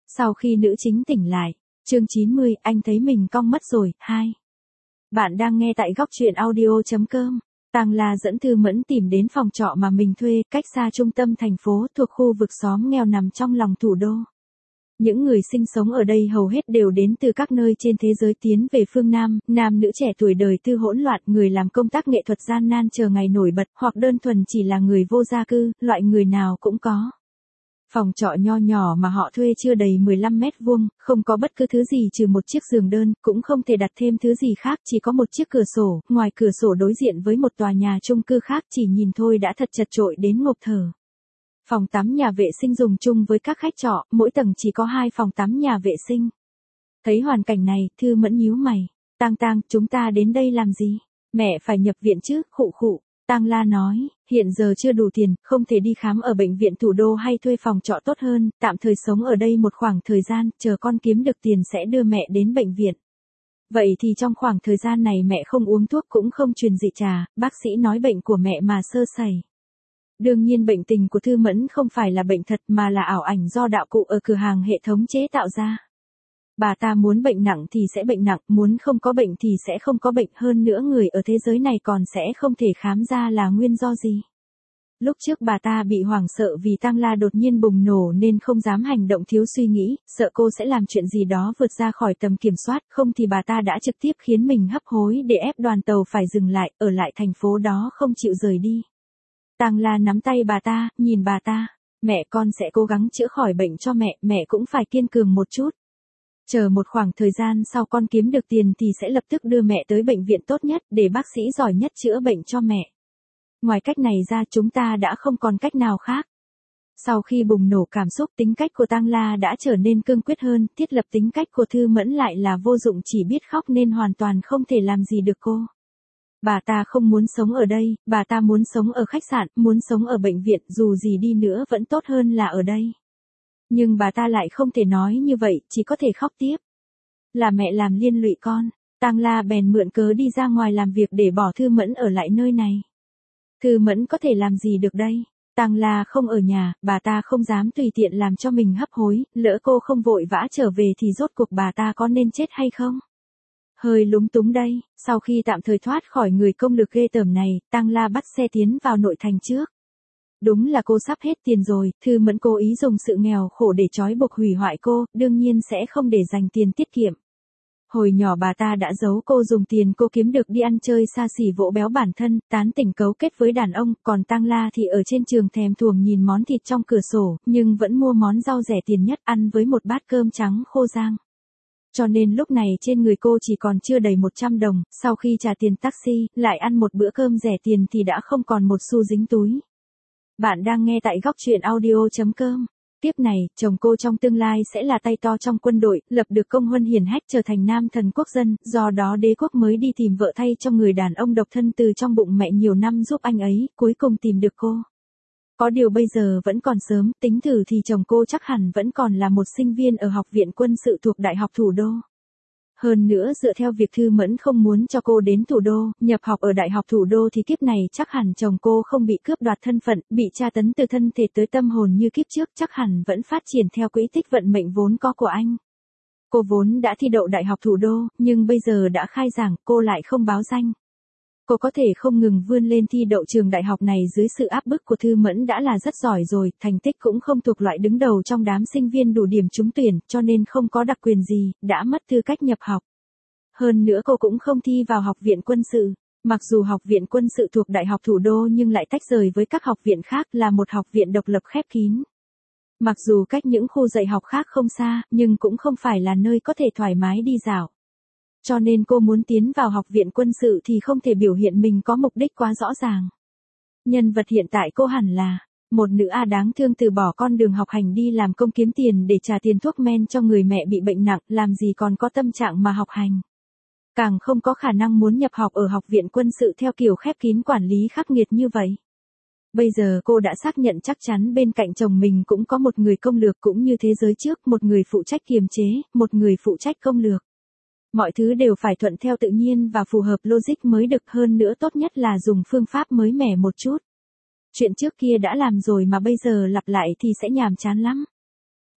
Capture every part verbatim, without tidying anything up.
Sau khi nữ chính tỉnh lại, chương chín mươi, anh thấy mình cong mất rồi, hai. Bạn đang nghe tại góc truyện audio chấm com. Tang La dẫn Thư Mẫn tìm đến phòng trọ mà mình thuê, cách xa trung tâm thành phố, thuộc khu vực xóm nghèo nằm trong lòng thủ đô. Những người sinh sống ở đây hầu hết đều đến từ các nơi trên thế giới tiến về phương Nam, nam nữ trẻ tuổi đời tư hỗn loạn, người làm công tác nghệ thuật gian nan chờ ngày nổi bật, hoặc đơn thuần chỉ là người vô gia cư, loại người nào cũng có. Phòng trọ nho nhỏ mà họ thuê chưa đầy mười lăm mét vuông, không có bất cứ thứ gì trừ một chiếc giường đơn, cũng không thể đặt thêm thứ gì khác, chỉ có một chiếc cửa sổ, ngoài cửa sổ đối diện với một tòa nhà chung cư khác, chỉ nhìn thôi đã thật chật chội đến ngộp thở. Phòng tắm nhà vệ sinh dùng chung với các khách trọ, mỗi tầng chỉ có hai phòng tắm nhà vệ sinh. Thấy hoàn cảnh này, Thư Mẫn nhíu mày. Tang Tang, chúng ta đến đây làm gì? Mẹ phải nhập viện chứ, khụ khụ. Tang La nói, hiện giờ chưa đủ tiền, không thể đi khám ở bệnh viện thủ đô hay thuê phòng trọ tốt hơn, tạm thời sống ở đây một khoảng thời gian, chờ con kiếm được tiền sẽ đưa mẹ đến bệnh viện. Vậy thì trong khoảng thời gian này mẹ không uống thuốc cũng không truyền dị trà, bác sĩ nói bệnh của mẹ mà sơ sẩy. Đương nhiên bệnh tình của Thư Mẫn không phải là bệnh thật mà là ảo ảnh do đạo cụ ở cửa hàng hệ thống chế tạo ra. Bà ta muốn bệnh nặng thì sẽ bệnh nặng, muốn không có bệnh thì sẽ không có bệnh, hơn nữa người ở thế giới này còn sẽ không thể khám ra là nguyên do gì. Lúc trước bà ta bị hoảng sợ vì Tang La đột nhiên bùng nổ nên không dám hành động thiếu suy nghĩ, sợ cô sẽ làm chuyện gì đó vượt ra khỏi tầm kiểm soát, không thì bà ta đã trực tiếp khiến mình hấp hối để ép đoàn tàu phải dừng lại, ở lại thành phố đó không chịu rời đi. Tang La nắm tay bà ta, nhìn bà ta, mẹ con sẽ cố gắng chữa khỏi bệnh cho mẹ, mẹ cũng phải kiên cường một chút. Chờ một khoảng thời gian sau con kiếm được tiền thì sẽ lập tức đưa mẹ tới bệnh viện tốt nhất để bác sĩ giỏi nhất chữa bệnh cho mẹ. Ngoài cách này ra chúng ta đã không còn cách nào khác. Sau khi bùng nổ cảm xúc, tính cách của Tang La đã trở nên cương quyết hơn, thiết lập tính cách của Thư Mẫn lại là vô dụng, chỉ biết khóc nên hoàn toàn không thể làm gì được cô. Bà ta không muốn sống ở đây, bà ta muốn sống ở khách sạn, muốn sống ở bệnh viện, dù gì đi nữa vẫn tốt hơn là ở đây. Nhưng bà ta lại không thể nói như vậy, chỉ có thể khóc tiếp. Là mẹ làm liên lụy con. Tang La bèn mượn cớ đi ra ngoài làm việc để bỏ Thư Mẫn ở lại nơi này. Thư Mẫn có thể làm gì được đây? Tang La không ở nhà, bà ta không dám tùy tiện làm cho mình hấp hối, lỡ cô không vội vã trở về thì rốt cuộc bà ta có nên chết hay không? Hơi lúng túng đây, sau khi tạm thời thoát khỏi người công lực ghê tởm này, Tang La bắt xe tiến vào nội thành trước. Đúng là cô sắp hết tiền rồi, Thư Mẫn cố ý dùng sự nghèo khổ để trói buộc hủy hoại cô, đương nhiên sẽ không để dành tiền tiết kiệm. Hồi nhỏ bà ta đã giấu cô dùng tiền cô kiếm được đi ăn chơi xa xỉ vỗ béo bản thân, tán tỉnh cấu kết với đàn ông, còn Tang La thì ở trên trường thèm thuồng nhìn món thịt trong cửa sổ, nhưng vẫn mua món rau rẻ tiền nhất ăn với một bát cơm trắng khô rang. Cho nên lúc này trên người cô chỉ còn chưa đầy một trăm đồng, sau khi trả tiền taxi, lại ăn một bữa cơm rẻ tiền thì đã không còn một xu dính túi. Bạn đang nghe tại góc truyện audio chấm com. Tiếp này, chồng cô trong tương lai sẽ là tay to trong quân đội, lập được công huân hiển hách trở thành nam thần quốc dân, do đó đế quốc mới đi tìm vợ thay cho người đàn ông độc thân từ trong bụng mẹ nhiều năm giúp anh ấy, cuối cùng tìm được cô. Có điều bây giờ vẫn còn sớm, tính thử thì chồng cô chắc hẳn vẫn còn là một sinh viên ở học viện quân sự thuộc Đại học Thủ đô. Hơn nữa dựa theo việc Thư Mẫn không muốn cho cô đến thủ đô, nhập học ở Đại học Thủ đô thì kiếp này chắc hẳn chồng cô không bị cướp đoạt thân phận, bị tra tấn từ thân thể tới tâm hồn như kiếp trước, chắc hẳn vẫn phát triển theo quỹ tích vận mệnh vốn có của anh. Cô vốn đã thi đậu Đại học Thủ đô, nhưng bây giờ đã khai giảng, cô lại không báo danh. Cô có thể không ngừng vươn lên thi đậu trường đại học này dưới sự áp bức của Thư Mẫn đã là rất giỏi rồi, thành tích cũng không thuộc loại đứng đầu trong đám sinh viên đủ điểm trúng tuyển, cho nên không có đặc quyền gì, đã mất tư cách nhập học. Hơn nữa cô cũng không thi vào học viện quân sự, mặc dù học viện quân sự thuộc Đại học Thủ đô nhưng lại tách rời với các học viện khác, là một học viện độc lập khép kín. Mặc dù cách những khu dạy học khác không xa, nhưng cũng không phải là nơi có thể thoải mái đi dạo. Cho nên cô muốn tiến vào học viện quân sự thì không thể biểu hiện mình có mục đích quá rõ ràng. Nhân vật hiện tại cô hẳn là một nữ A đáng thương từ bỏ con đường học hành đi làm công kiếm tiền để trả tiền thuốc men cho người mẹ bị bệnh nặng, làm gì còn có tâm trạng mà học hành. Càng không có khả năng muốn nhập học ở học viện quân sự theo kiểu khép kín quản lý khắc nghiệt như vậy. Bây giờ cô đã xác nhận chắc chắn bên cạnh chồng mình cũng có một người công lược cũng như thế giới trước, một người phụ trách kiềm chế, một người phụ trách công lược. Mọi thứ đều phải thuận theo tự nhiên và phù hợp logic mới được, hơn nữa tốt nhất là dùng phương pháp mới mẻ một chút. Chuyện trước kia đã làm rồi mà bây giờ lặp lại thì sẽ nhàm chán lắm.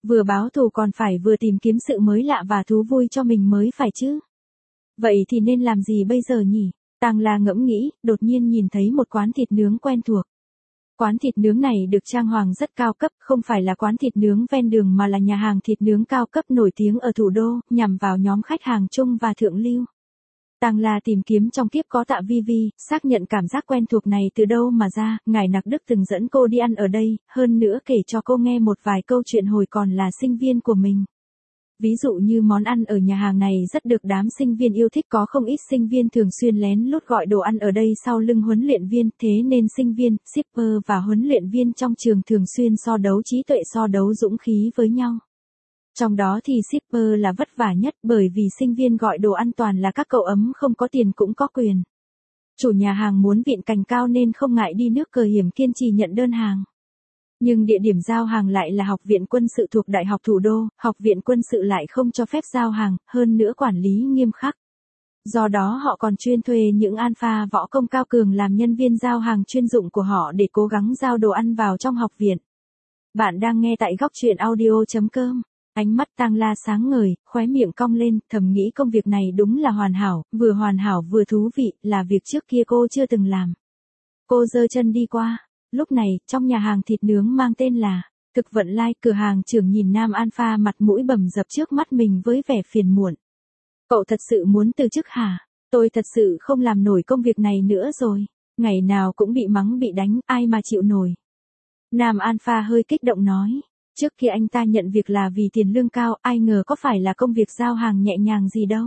Vừa báo thù còn phải vừa tìm kiếm sự mới lạ và thú vui cho mình mới phải chứ. Vậy thì nên làm gì bây giờ nhỉ? Tang La ngẫm nghĩ, đột nhiên nhìn thấy một quán thịt nướng quen thuộc. Quán thịt nướng này được trang hoàng rất cao cấp, không phải là quán thịt nướng ven đường mà là nhà hàng thịt nướng cao cấp nổi tiếng ở thủ đô, nhằm vào nhóm khách hàng trung và thượng lưu. Tang La tìm kiếm trong kiếp có Tạ Vi Vi, xác nhận cảm giác quen thuộc này từ đâu mà ra, ngài Nặc Đức từng dẫn cô đi ăn ở đây, hơn nữa kể cho cô nghe một vài câu chuyện hồi còn là sinh viên của mình. Ví dụ như món ăn ở nhà hàng này rất được đám sinh viên yêu thích, có không ít sinh viên thường xuyên lén lút gọi đồ ăn ở đây sau lưng huấn luyện viên, thế nên sinh viên, shipper và huấn luyện viên trong trường thường xuyên so đấu trí tuệ, so đấu dũng khí với nhau. Trong đó thì shipper là vất vả nhất bởi vì sinh viên gọi đồ ăn toàn là các cậu ấm không có tiền cũng có quyền. Chủ nhà hàng muốn vịn cành cao nên không ngại đi nước cờ hiểm kiên trì nhận đơn hàng. Nhưng địa điểm giao hàng lại là Học viện Quân sự thuộc Đại học Thủ đô, Học viện Quân sự lại không cho phép giao hàng, hơn nữa quản lý nghiêm khắc. Do đó họ còn chuyên thuê những alpha võ công cao cường làm nhân viên giao hàng chuyên dụng của họ để cố gắng giao đồ ăn vào trong học viện. Bạn đang nghe tại góc truyện audio chấm com. Ánh mắt Tang La sáng ngời, khóe miệng cong lên, thầm nghĩ công việc này đúng là hoàn hảo, vừa hoàn hảo vừa thú vị, là việc trước kia cô chưa từng làm. Cô giơ chân đi qua. Lúc này, trong nhà hàng thịt nướng mang tên là Thực Vận Lai, cửa hàng trưởng nhìn nam alpha mặt mũi bầm dập trước mắt mình với vẻ phiền muộn. Cậu thật sự muốn từ chức hả? Tôi thật sự không làm nổi công việc này nữa rồi. Ngày nào cũng bị mắng bị đánh, ai mà chịu nổi. Nam alpha hơi kích động nói. Trước khi anh ta nhận việc là vì tiền lương cao, ai ngờ có phải là công việc giao hàng nhẹ nhàng gì đâu.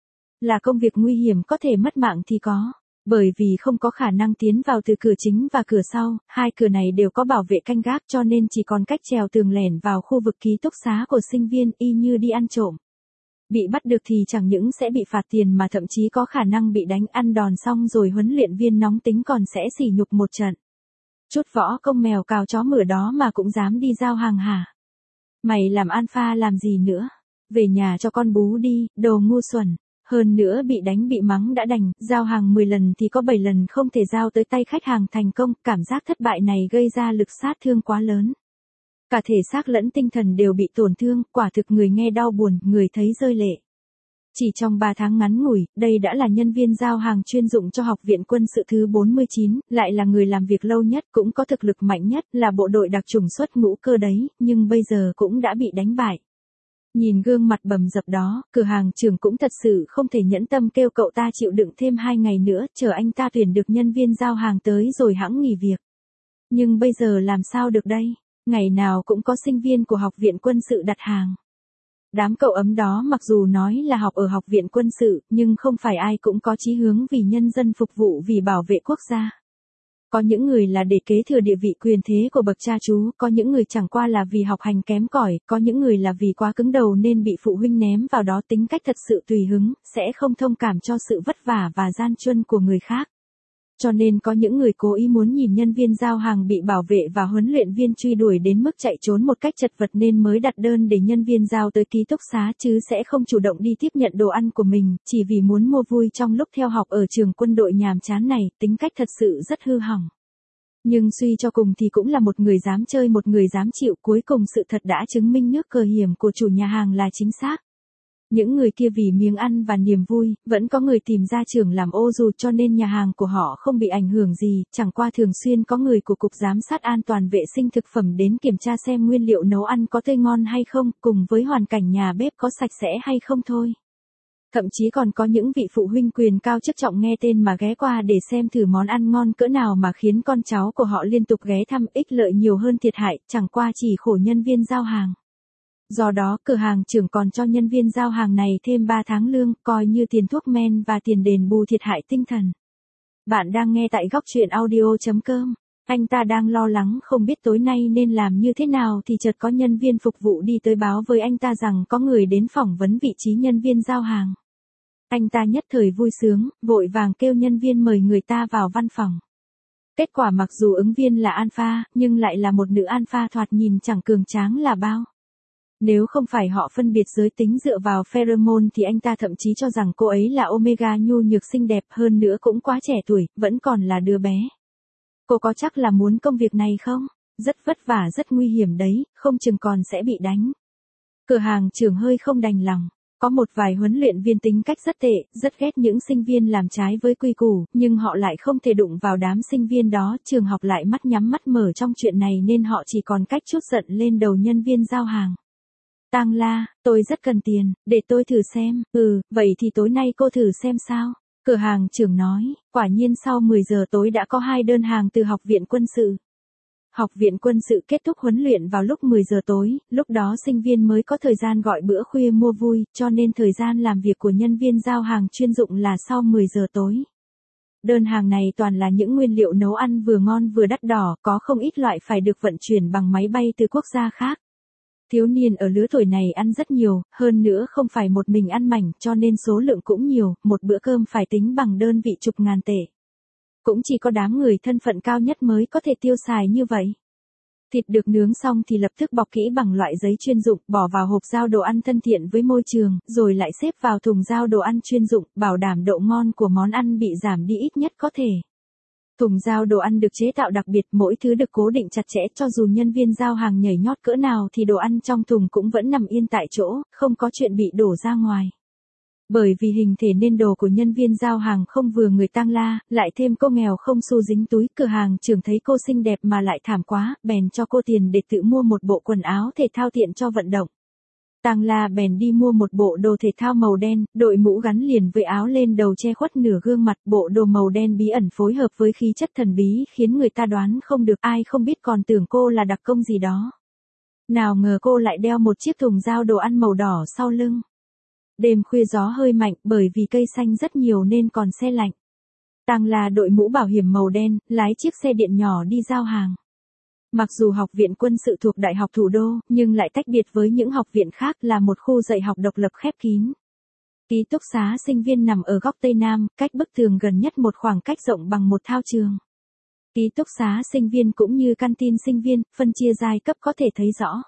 Là công việc nguy hiểm, có thể mất mạng thì có. Bởi vì không có khả năng tiến vào từ cửa chính và cửa sau, hai cửa này đều có bảo vệ canh gác cho nên chỉ còn cách trèo tường lẻn vào khu vực ký túc xá của sinh viên, y như đi ăn trộm. Bị bắt được thì chẳng những sẽ bị phạt tiền mà thậm chí có khả năng bị đánh, ăn đòn xong rồi huấn luyện viên nóng tính còn sẽ sỉ nhục một trận. Chút võ công mèo cào chó mửa đó mà cũng dám đi giao hàng hả? Mày làm alpha làm gì nữa? Về nhà cho con bú đi, đồ ngu xuẩn. Hơn nữa bị đánh bị mắng đã đành, giao hàng mười lần thì có bảy lần không thể giao tới tay khách hàng thành công, cảm giác thất bại này gây ra lực sát thương quá lớn. Cả thể xác lẫn tinh thần đều bị tổn thương, quả thực người nghe đau buồn, người thấy rơi lệ. Chỉ trong ba tháng ngắn ngủi, đây đã là nhân viên giao hàng chuyên dụng cho Học viện Quân sự thứ bốn mươi chín, lại là người làm việc lâu nhất, cũng có thực lực mạnh nhất, là bộ đội đặc chủng xuất ngũ cơ đấy, nhưng bây giờ cũng đã bị đánh bại. Nhìn gương mặt bầm dập đó, cửa hàng trưởng cũng thật sự không thể nhẫn tâm kêu cậu ta chịu đựng thêm hai ngày nữa, chờ anh ta tuyển được nhân viên giao hàng tới rồi hẵng nghỉ việc. Nhưng bây giờ làm sao được đây? Ngày nào cũng có sinh viên của Học viện Quân sự đặt hàng. Đám cậu ấm đó mặc dù nói là học ở Học viện Quân sự, nhưng không phải ai cũng có chí hướng vì nhân dân phục vụ, vì bảo vệ quốc gia. Có những người là để kế thừa địa vị quyền thế của bậc cha chú, có những người chẳng qua là vì học hành kém cỏi, có những người là vì quá cứng đầu nên bị phụ huynh ném vào đó, tính cách thật sự tùy hứng, sẽ không thông cảm cho sự vất vả và gian truân của người khác. Cho nên có những người cố ý muốn nhìn nhân viên giao hàng bị bảo vệ và huấn luyện viên truy đuổi đến mức chạy trốn một cách chật vật nên mới đặt đơn để nhân viên giao tới ký túc xá, chứ sẽ không chủ động đi tiếp nhận đồ ăn của mình, chỉ vì muốn mua vui trong lúc theo học ở trường quân đội nhàm chán này, tính cách thật sự rất hư hỏng. Nhưng suy cho cùng thì cũng là một người dám chơi một người dám chịu, cuối cùng sự thật đã chứng minh nước cờ hiểm của chủ nhà hàng là chính xác. Những người kia vì miếng ăn và niềm vui, vẫn có người tìm ra trường làm ô dù cho nên nhà hàng của họ không bị ảnh hưởng gì, chẳng qua thường xuyên có người của Cục Giám sát An toàn Vệ sinh Thực phẩm đến kiểm tra xem nguyên liệu nấu ăn có tươi ngon hay không, cùng với hoàn cảnh nhà bếp có sạch sẽ hay không thôi. Thậm chí còn có những vị phụ huynh quyền cao chức trọng nghe tên mà ghé qua để xem thử món ăn ngon cỡ nào mà khiến con cháu của họ liên tục ghé thăm, ích lợi nhiều hơn thiệt hại, chẳng qua chỉ khổ nhân viên giao hàng. Do đó, cửa hàng trưởng còn cho nhân viên giao hàng này thêm ba tháng lương, coi như tiền thuốc men và tiền đền bù thiệt hại tinh thần. Bạn đang nghe tại góc truyện audio chấm com. Anh ta đang lo lắng không biết tối nay nên làm như thế nào thì chợt có nhân viên phục vụ đi tới báo với anh ta rằng có người đến phỏng vấn vị trí nhân viên giao hàng. Anh ta nhất thời vui sướng, vội vàng kêu nhân viên mời người ta vào văn phòng. Kết quả mặc dù ứng viên là alpha, nhưng lại là một nữ alpha thoạt nhìn chẳng cường tráng là bao. Nếu không phải họ phân biệt giới tính dựa vào pheromone thì anh ta thậm chí cho rằng cô ấy là omega nhu nhược xinh đẹp, hơn nữa cũng quá trẻ tuổi, vẫn còn là đứa bé. Cô có chắc là muốn công việc này không? Rất vất vả rất nguy hiểm đấy, không chừng còn sẽ bị đánh. Cửa hàng trưởng hơi không đành lòng. Có một vài huấn luyện viên tính cách rất tệ, rất ghét những sinh viên làm trái với quy củ, nhưng họ lại không thể đụng vào đám sinh viên đó, trường học lại mắt nhắm mắt mở trong chuyện này nên họ chỉ còn cách trút giận lên đầu nhân viên giao hàng. Tang La, tôi rất cần tiền, để tôi thử xem, ừ, vậy thì tối nay cô thử xem sao. Cửa hàng trưởng nói, quả nhiên sau mười giờ tối đã có hai đơn hàng từ học viện quân sự. Học viện quân sự kết thúc huấn luyện vào lúc mười giờ tối, lúc đó sinh viên mới có thời gian gọi bữa khuya mua vui, cho nên thời gian làm việc của nhân viên giao hàng chuyên dụng là sau mười giờ tối. Đơn hàng này toàn là những nguyên liệu nấu ăn vừa ngon vừa đắt đỏ, có không ít loại phải được vận chuyển bằng máy bay từ quốc gia khác. Thiếu niên ở lứa tuổi này ăn rất nhiều, hơn nữa không phải một mình ăn mảnh cho nên số lượng cũng nhiều, một bữa cơm phải tính bằng đơn vị chục ngàn tệ. Cũng chỉ có đám người thân phận cao nhất mới có thể tiêu xài như vậy. Thịt được nướng xong thì lập tức bọc kỹ bằng loại giấy chuyên dụng, bỏ vào hộp giao đồ ăn thân thiện với môi trường, rồi lại xếp vào thùng giao đồ ăn chuyên dụng, bảo đảm độ ngon của món ăn bị giảm đi ít nhất có thể. Thùng giao đồ ăn được chế tạo đặc biệt, mỗi thứ được cố định chặt chẽ, cho dù nhân viên giao hàng nhảy nhót cỡ nào thì đồ ăn trong thùng cũng vẫn nằm yên tại chỗ, không có chuyện bị đổ ra ngoài. Bởi vì hình thể nên đồ của nhân viên giao hàng không vừa người Tang La, lại thêm cô nghèo không xu dính túi, cửa hàng trưởng thấy cô xinh đẹp mà lại thảm quá, bèn cho cô tiền để tự mua một bộ quần áo thể thao tiện cho vận động. Tang La bèn đi mua một bộ đồ thể thao màu đen, đội mũ gắn liền với áo lên đầu che khuất nửa gương mặt, bộ đồ màu đen bí ẩn phối hợp với khí chất thần bí khiến người ta đoán không được, ai không biết còn tưởng cô là đặc công gì đó. Nào ngờ cô lại đeo một chiếc thùng giao đồ ăn màu đỏ sau lưng. Đêm khuya gió hơi mạnh, bởi vì cây xanh rất nhiều nên còn se lạnh. Tang La đội mũ bảo hiểm màu đen, lái chiếc xe điện nhỏ đi giao hàng. Mặc dù học viện quân sự thuộc Đại học Thủ đô, nhưng lại tách biệt với những học viện khác, là một khu dạy học độc lập khép kín. Ký túc xá sinh viên nằm ở góc Tây Nam, cách bức tường gần nhất một khoảng cách rộng bằng một thao trường. Ký túc xá sinh viên cũng như canteen sinh viên, phân chia giai cấp có thể thấy rõ.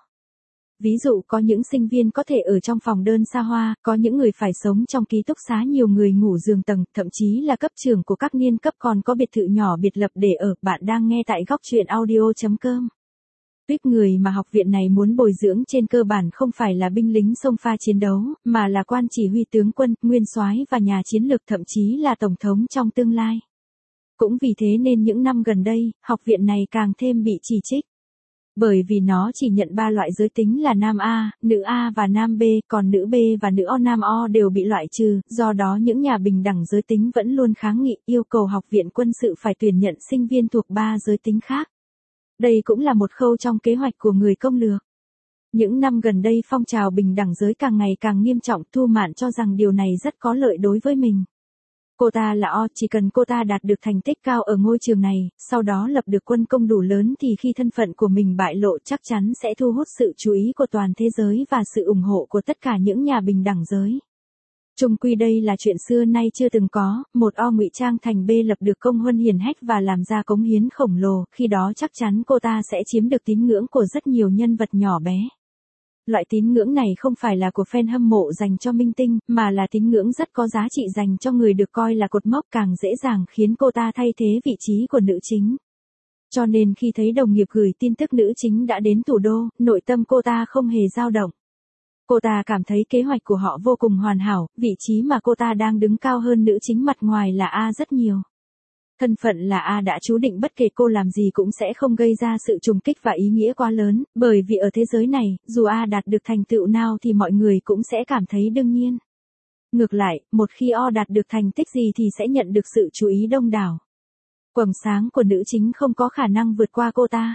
Ví dụ có những sinh viên có thể ở trong phòng đơn xa hoa, có những người phải sống trong ký túc xá nhiều người ngủ giường tầng, thậm chí là cấp trưởng của các niên cấp còn có biệt thự nhỏ biệt lập để ở. Bạn đang nghe tại góc truyện audio chấm com. Tuyếp người mà học viện này muốn bồi dưỡng trên cơ bản không phải là binh lính xông pha chiến đấu, mà là quan chỉ huy tướng quân, nguyên soái và nhà chiến lược, thậm chí là tổng thống trong tương lai. Cũng vì thế nên những năm gần đây, học viện này càng thêm bị chỉ trích. Bởi vì nó chỉ nhận ba loại giới tính là nam A, nữ A và nam B, còn nữ B và nữ O nam O đều bị loại trừ, do đó những nhà bình đẳng giới tính vẫn luôn kháng nghị, yêu cầu học viện quân sự phải tuyển nhận sinh viên thuộc ba giới tính khác. Đây cũng là một khâu trong kế hoạch của người công lược. Những năm gần đây phong trào bình đẳng giới càng ngày càng nghiêm trọng, Thu Mạn cho rằng điều này rất có lợi đối với mình. Cô ta là O, chỉ cần cô ta đạt được thành tích cao ở ngôi trường này, sau đó lập được quân công đủ lớn thì khi thân phận của mình bại lộ chắc chắn sẽ thu hút sự chú ý của toàn thế giới và sự ủng hộ của tất cả những nhà bình đẳng giới. Chung quy đây là chuyện xưa nay chưa từng có, một O ngụy trang thành B lập được công huân hiển hách và làm ra cống hiến khổng lồ, khi đó chắc chắn cô ta sẽ chiếm được tín ngưỡng của rất nhiều nhân vật nhỏ bé. Loại tín ngưỡng này không phải là của fan hâm mộ dành cho minh tinh, mà là tín ngưỡng rất có giá trị dành cho người được coi là cột mốc, càng dễ dàng khiến cô ta thay thế vị trí của nữ chính. Cho nên khi thấy đồng nghiệp gửi tin tức nữ chính đã đến thủ đô, nội tâm cô ta không hề dao động. Cô ta cảm thấy kế hoạch của họ vô cùng hoàn hảo, vị trí mà cô ta đang đứng cao hơn nữ chính mặt ngoài là A rất nhiều. Thân phận là A đã chú định bất kể cô làm gì cũng sẽ không gây ra sự trùng kích và ý nghĩa quá lớn, bởi vì ở thế giới này, dù A đạt được thành tựu nào thì mọi người cũng sẽ cảm thấy đương nhiên. Ngược lại, một khi O đạt được thành tích gì thì sẽ nhận được sự chú ý đông đảo. Quầng sáng của nữ chính không có khả năng vượt qua cô ta.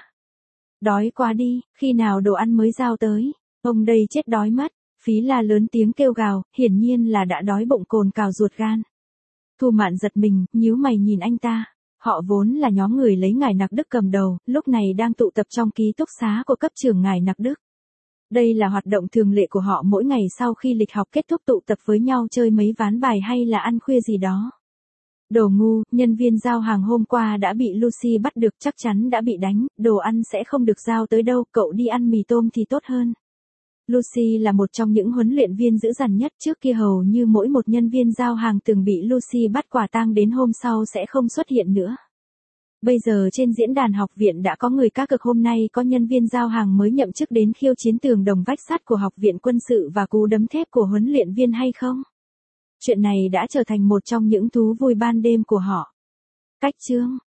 Đói quá đi, khi nào đồ ăn mới giao tới, ông đây chết đói mất, Phí La lớn tiếng kêu gào, hiển nhiên là đã đói bụng cồn cào ruột gan. Thu Mạn giật mình, nhíu mày nhìn anh ta. Họ vốn là nhóm người lấy ngài Nặc Đức cầm đầu, lúc này đang tụ tập trong ký túc xá của cấp trưởng ngài Nặc Đức. Đây là hoạt động thường lệ của họ mỗi ngày sau khi lịch học kết thúc, tụ tập với nhau chơi mấy ván bài hay là ăn khuya gì đó. Đồ ngu, nhân viên giao hàng hôm qua đã bị Lucy bắt được, chắc chắn đã bị đánh, đồ ăn sẽ không được giao tới đâu, cậu đi ăn mì tôm thì tốt hơn. Lucy là một trong những huấn luyện viên dữ dằn nhất, trước kia hầu như mỗi một nhân viên giao hàng từng bị Lucy bắt quả tang đến hôm sau sẽ không xuất hiện nữa. Bây giờ trên diễn đàn học viện đã có người cá cược hôm nay có nhân viên giao hàng mới nhậm chức đến khiêu chiến tường đồng vách sắt của học viện quân sự và cú đấm thép của huấn luyện viên hay không? Chuyện này đã trở thành một trong những thú vui ban đêm của họ. Cách chương